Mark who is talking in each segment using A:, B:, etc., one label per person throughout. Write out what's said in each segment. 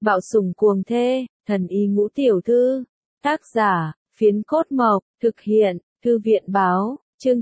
A: Bạo sủng cuồng thê, thần y ngũ tiểu thư. Tác giả, Phiến Cốt Mộc, thực hiện, Thư viện báo, chương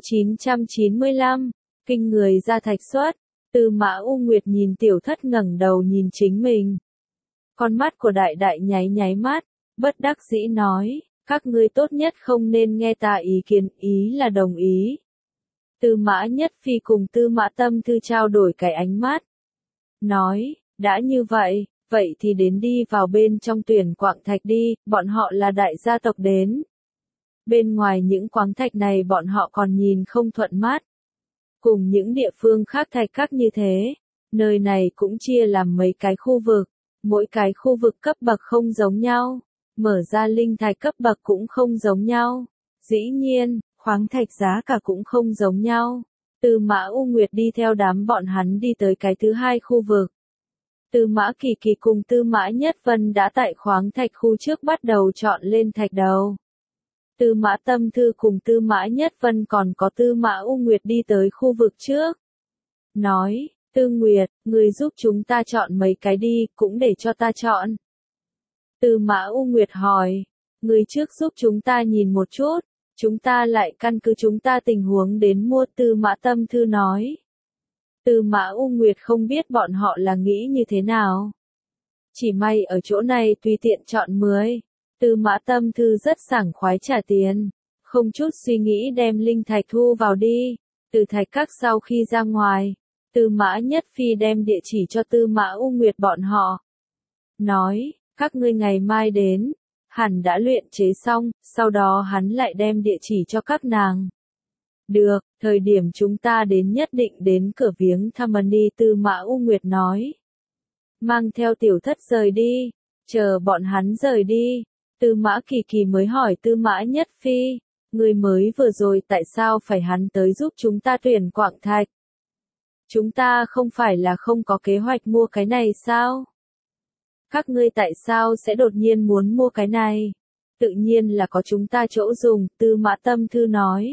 A: 995, kinh người ra thạch xuất. Tư Mã U Nguyệt nhìn tiểu thất ngẩng đầu nhìn chính mình. Con mắt của đại đại nháy nháy mắt, bất đắc dĩ nói, các ngươi tốt nhất không nên nghe ta ý kiến, ý là đồng ý. Tư Mã Nhất Phi cùng Tư Mã Tâm Thư trao đổi cái ánh mắt. Nói, đã như vậy, vậy thì đến đi vào bên trong tuyển quạng thạch đi, bọn họ là đại gia tộc đến. Bên ngoài những quáng thạch này bọn họ còn nhìn không thuận mắt. Cùng những địa phương khác thạch các như thế, nơi này cũng chia làm mấy cái khu vực, mỗi cái khu vực cấp bậc không giống nhau, mở ra linh thạch cấp bậc cũng không giống nhau. Dĩ nhiên, khoáng thạch giá cả cũng không giống nhau. Tư Mã U Nguyệt đi theo đám bọn hắn đi tới cái thứ hai khu vực. Tư Mã Kỳ Kỳ cùng Tư Mã Nhất Vân đã tại khoáng thạch khu trước bắt đầu chọn lên thạch đầu. Tư Mã Tâm Thư cùng Tư Mã Nhất Vân còn có Tư Mã U Nguyệt đi tới khu vực trước. Nói, Tư Nguyệt, người giúp chúng ta chọn mấy cái đi, cũng để cho ta chọn. Tư Mã U Nguyệt hỏi, người trước giúp chúng ta nhìn một chút, chúng ta lại căn cứ chúng ta tình huống đến mua. Tư Mã Tâm Thư nói. Tư Mã U Nguyệt không biết bọn họ là nghĩ như thế nào. Chỉ may ở chỗ này tùy tiện chọn 10. Tư Mã Tâm Thư rất sảng khoái trả tiền, không chút suy nghĩ đem linh thạch thu vào đi. Từ thạch các sau khi ra ngoài, Tư Mã Nhất Phi đem địa chỉ cho Tư Mã U Nguyệt bọn họ. Nói, các ngươi ngày mai đến, hẳn đã luyện chế xong, sau đó hắn lại đem địa chỉ cho các nàng. Được, thời điểm chúng ta đến nhất định đến cửa viếng thăm Mani. Tư Mã U Nguyệt nói. Mang theo tiểu thất rời đi, chờ bọn hắn rời đi. Tư Mã Kỳ Kỳ mới hỏi Tư Mã Nhất Phi, người mới vừa rồi tại sao phải hắn tới giúp chúng ta tuyển quạng thạch? Chúng ta không phải là không có kế hoạch mua cái này sao? Các ngươi tại sao sẽ đột nhiên muốn mua cái này? Tự nhiên là có chúng ta chỗ dùng. Tư Mã Tâm Thư nói.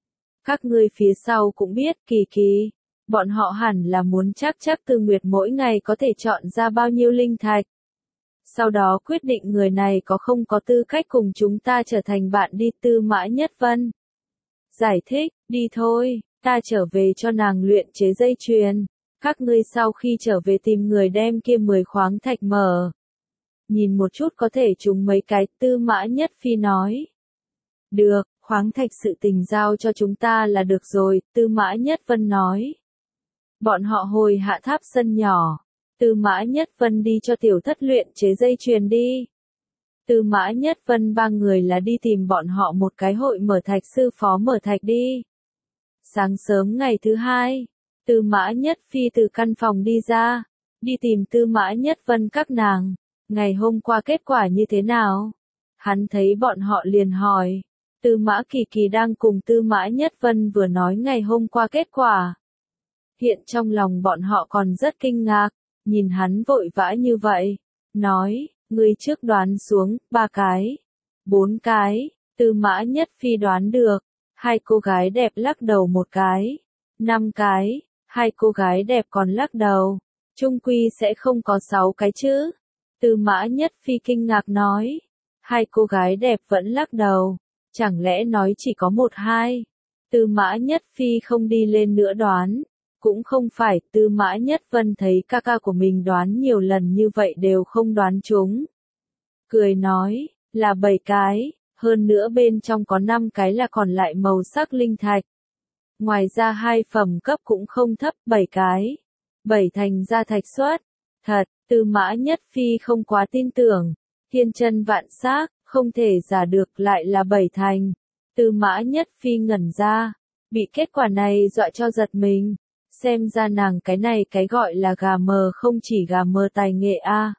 A: Các ngươi phía sau cũng biết, Kỳ Kỳ, bọn họ hẳn là muốn chắc Tư Nguyệt mỗi ngày có thể chọn ra bao nhiêu linh thạch. Sau đó quyết định người này có không có tư cách cùng chúng ta trở thành bạn đi. Tư Mã Nhất Vân giải thích, đi thôi, ta trở về cho nàng luyện chế dây chuyền. Các ngươi sau khi trở về tìm người đem kia 10 khoáng thạch mở. Nhìn một chút có thể trúng mấy cái. Tư Mã Nhất Phi nói. Được, khoáng thạch sự tình giao cho chúng ta là được rồi. Tư Mã Nhất Vân nói. Bọn họ hồi hạ tháp sân nhỏ. Tư Mã Nhất Vân đi cho tiểu thất luyện chế dây chuyền đi. Tư Mã Nhất Vân ba người là đi tìm bọn họ một cái hội mở thạch sư phó mở thạch đi. Sáng sớm ngày thứ hai, Tư Mã Nhất Phi từ căn phòng đi ra, đi tìm Tư Mã Nhất Vân các nàng. Ngày hôm qua kết quả như thế nào? Hắn thấy bọn họ liền hỏi. Tư Mã Kỳ Kỳ đang cùng Tư Mã Nhất Vân vừa nói ngày hôm qua kết quả. Hiện trong lòng bọn họ còn rất kinh ngạc, nhìn hắn vội vã như vậy. Nói, ngươi trước đoán xuống, 3 cái, 4 cái. Tư Mã Nhất Phi đoán được. 2 cô gái đẹp lắc đầu một cái. 5 cái. 2 cô gái đẹp còn lắc đầu. Chung quy sẽ không có 6 cái chứ. Tư Mã Nhất Phi kinh ngạc nói. 2 cô gái đẹp vẫn lắc đầu. Chẳng lẽ nói chỉ có 1 2? Tư Mã Nhất Phi không đi lên nữa đoán. Cũng không phải. Tư Mã Nhất Vân thấy ca ca của mình đoán nhiều lần như vậy đều không đoán trúng. Cười nói, là 7 cái. Hơn nữa bên trong có 5 cái là còn lại màu sắc linh thạch. Ngoài ra 2 phẩm cấp cũng không thấp. 7 cái. 7 thành ra thạch xuất. Thật, Tư Mã Nhất Phi không quá tin tưởng. Thiên chân vạn xác, không thể giả được lại là 7 thành. Tư Mã Nhất Phi ngẩn ra. Bị kết quả này dọa cho giật mình. Xem ra nàng cái này cái gọi là gà mờ không chỉ gà mờ tài nghệ a.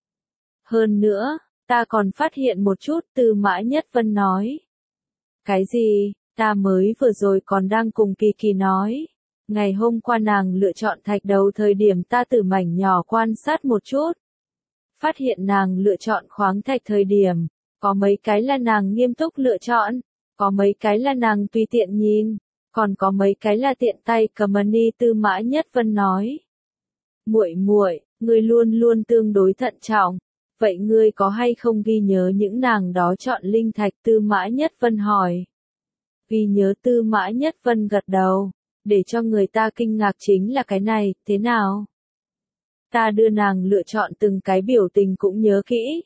A: Hơn nữa, ta còn phát hiện một chút. Tư Mã Nhất Vân nói. Cái gì? Ta mới vừa rồi còn đang cùng Kỳ Kỳ nói. Ngày hôm qua nàng lựa chọn thạch đầu thời điểm ta từ mảnh nhỏ quan sát một chút. Phát hiện nàng lựa chọn khoáng thạch thời điểm, có mấy cái là nàng nghiêm túc lựa chọn, có mấy cái là nàng tùy tiện nhìn, còn có mấy cái là tiện tay cầm Mani. Tư Mã Nhất Vân nói. Muội muội, ngươi luôn luôn tương đối thận trọng, vậy ngươi có hay không ghi nhớ những nàng đó chọn linh thạch? Tư Mã Nhất Vân hỏi. Ghi nhớ. Tư Mã Nhất Vân gật đầu. Để cho người ta kinh ngạc chính là cái này, thế nào? Ta đưa nàng lựa chọn từng cái biểu tình cũng nhớ kỹ.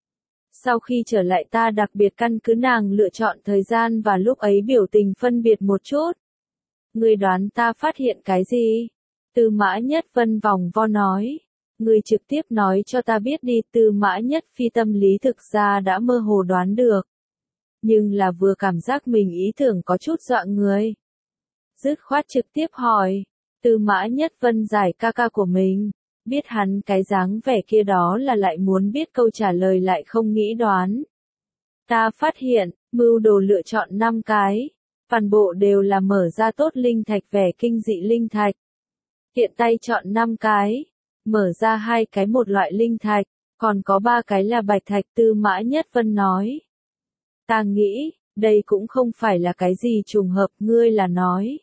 A: Sau khi trở lại ta đặc biệt căn cứ nàng lựa chọn thời gian và lúc ấy biểu tình phân biệt một chút. Ngươi đoán ta phát hiện cái gì? Tư Mã Nhất Vân vòng vo nói. Ngươi trực tiếp nói cho ta biết đi. Tư Mã Nhất Phi tâm lý thực ra đã mơ hồ đoán được. Nhưng là vừa cảm giác mình ý tưởng có chút dọa người. Dứt khoát trực tiếp hỏi. Tư Mã Nhất Vân giải ca ca của mình. Biết hắn cái dáng vẻ kia đó là lại muốn biết câu trả lời lại không nghĩ đoán. Ta phát hiện, mưu đồ lựa chọn 5 cái. Toàn bộ đều là mở ra tốt linh thạch vẻ kinh dị linh thạch. Hiện tay chọn 5 cái. Mở ra 2 cái một loại linh thạch. Còn có 3 cái là bạch thạch. Tư Mã Nhất Vân nói. Ta nghĩ, đây cũng không phải là cái gì trùng hợp. Ngươi là nói.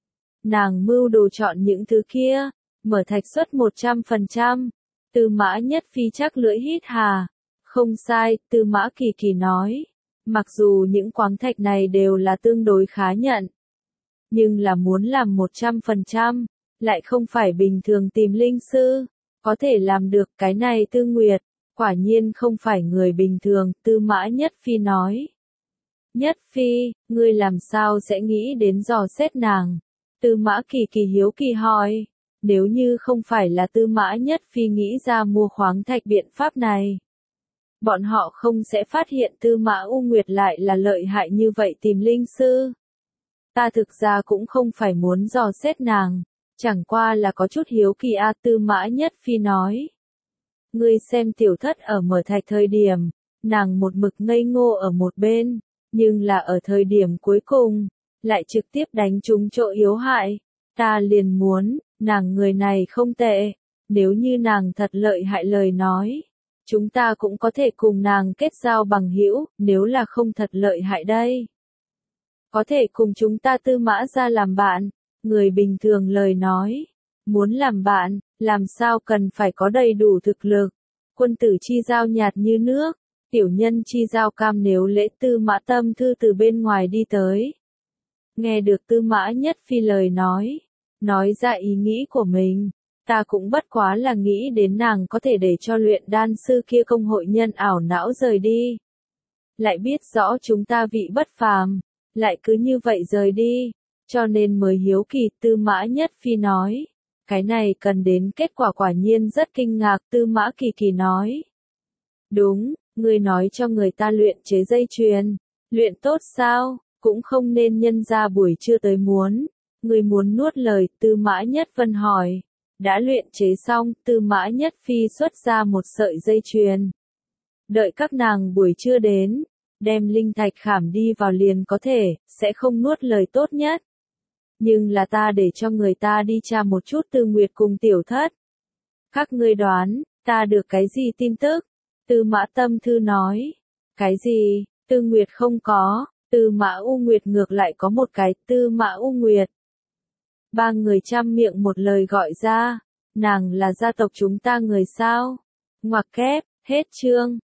A: Nàng mưu đồ chọn những thứ kia. Mở thạch suất 100%. Tư Mã Nhất Phi chắc lưỡi hít hà. Không sai, Tư Mã Kỳ Kỳ nói. Mặc dù những khoáng thạch này đều là tương đối khá nhận. Nhưng là muốn làm 100%, lại không phải bình thường tìm linh sư. Có thể làm được cái này Tư Nguyệt. Quả nhiên không phải người bình thường, Tư Mã Nhất Phi nói. Nhất Phi, ngươi làm sao sẽ nghĩ đến dò xét nàng? Tư Mã Kỳ Kỳ hiếu kỳ hỏi. Nếu như không phải là Tư Mã Nhất Phi nghĩ ra mua khoáng thạch biện pháp này, bọn họ không sẽ phát hiện Tư Mã U Nguyệt lại là lợi hại như vậy tìm linh sư. Ta thực ra cũng không phải muốn dò xét nàng, chẳng qua là có chút hiếu kỳ a. Tư Mã Nhất Phi nói. Ngươi xem tiểu thất ở mở thạch thời điểm, nàng một mực ngây ngô ở một bên, nhưng là ở thời điểm cuối cùng, lại trực tiếp đánh trúng chỗ yếu hại. Ta liền muốn, nàng người này không tệ, nếu như nàng thật lợi hại lời nói, chúng ta cũng có thể cùng nàng kết giao bằng hữu, nếu là không thật lợi hại đây. Có thể cùng chúng ta Tư Mã ra làm bạn, người bình thường lời nói, muốn làm bạn, làm sao cần phải có đầy đủ thực lực, quân tử chi giao nhạt như nước, tiểu nhân chi giao cam nếu lễ. Tư Mã Tâm Thư từ bên ngoài đi tới. Nghe được Tư Mã Nhất Phi lời nói ra ý nghĩ của mình, ta cũng bất quá là nghĩ đến nàng có thể để cho luyện đan sư kia công hội nhân ảo não rời đi. Lại biết rõ chúng ta vị bất phàm, lại cứ như vậy rời đi, cho nên mới hiếu kỳ. Tư Mã Nhất Phi nói, cái này cần đến kết quả quả nhiên rất kinh ngạc. Tư Mã Kỳ Kỳ nói, đúng, ngươi nói cho người ta luyện chế dây chuyền, luyện tốt sao, cũng không nên nhân ra buổi trưa tới muốn. Người muốn nuốt lời. Tư Mã Nhất Vân hỏi. Đã luyện chế xong. Tư Mã Nhất Phi xuất ra một sợi dây chuyền. Đợi các nàng buổi trưa đến, đem linh thạch khảm đi vào liền có thể, sẽ không nuốt lời tốt nhất. Nhưng là ta để cho người ta đi tra một chút Tư Nguyệt cùng tiểu thất. Các ngươi đoán, ta được cái gì tin tức? Tư Mã Tâm Thư nói. Cái gì? Tư Nguyệt không có. Tư Mã U Nguyệt ngược lại có một cái. Tư Mã U Nguyệt. 3 người trăm miệng một lời gọi ra. Nàng là gia tộc chúng ta người sao? Ngoặc kép, hết chương.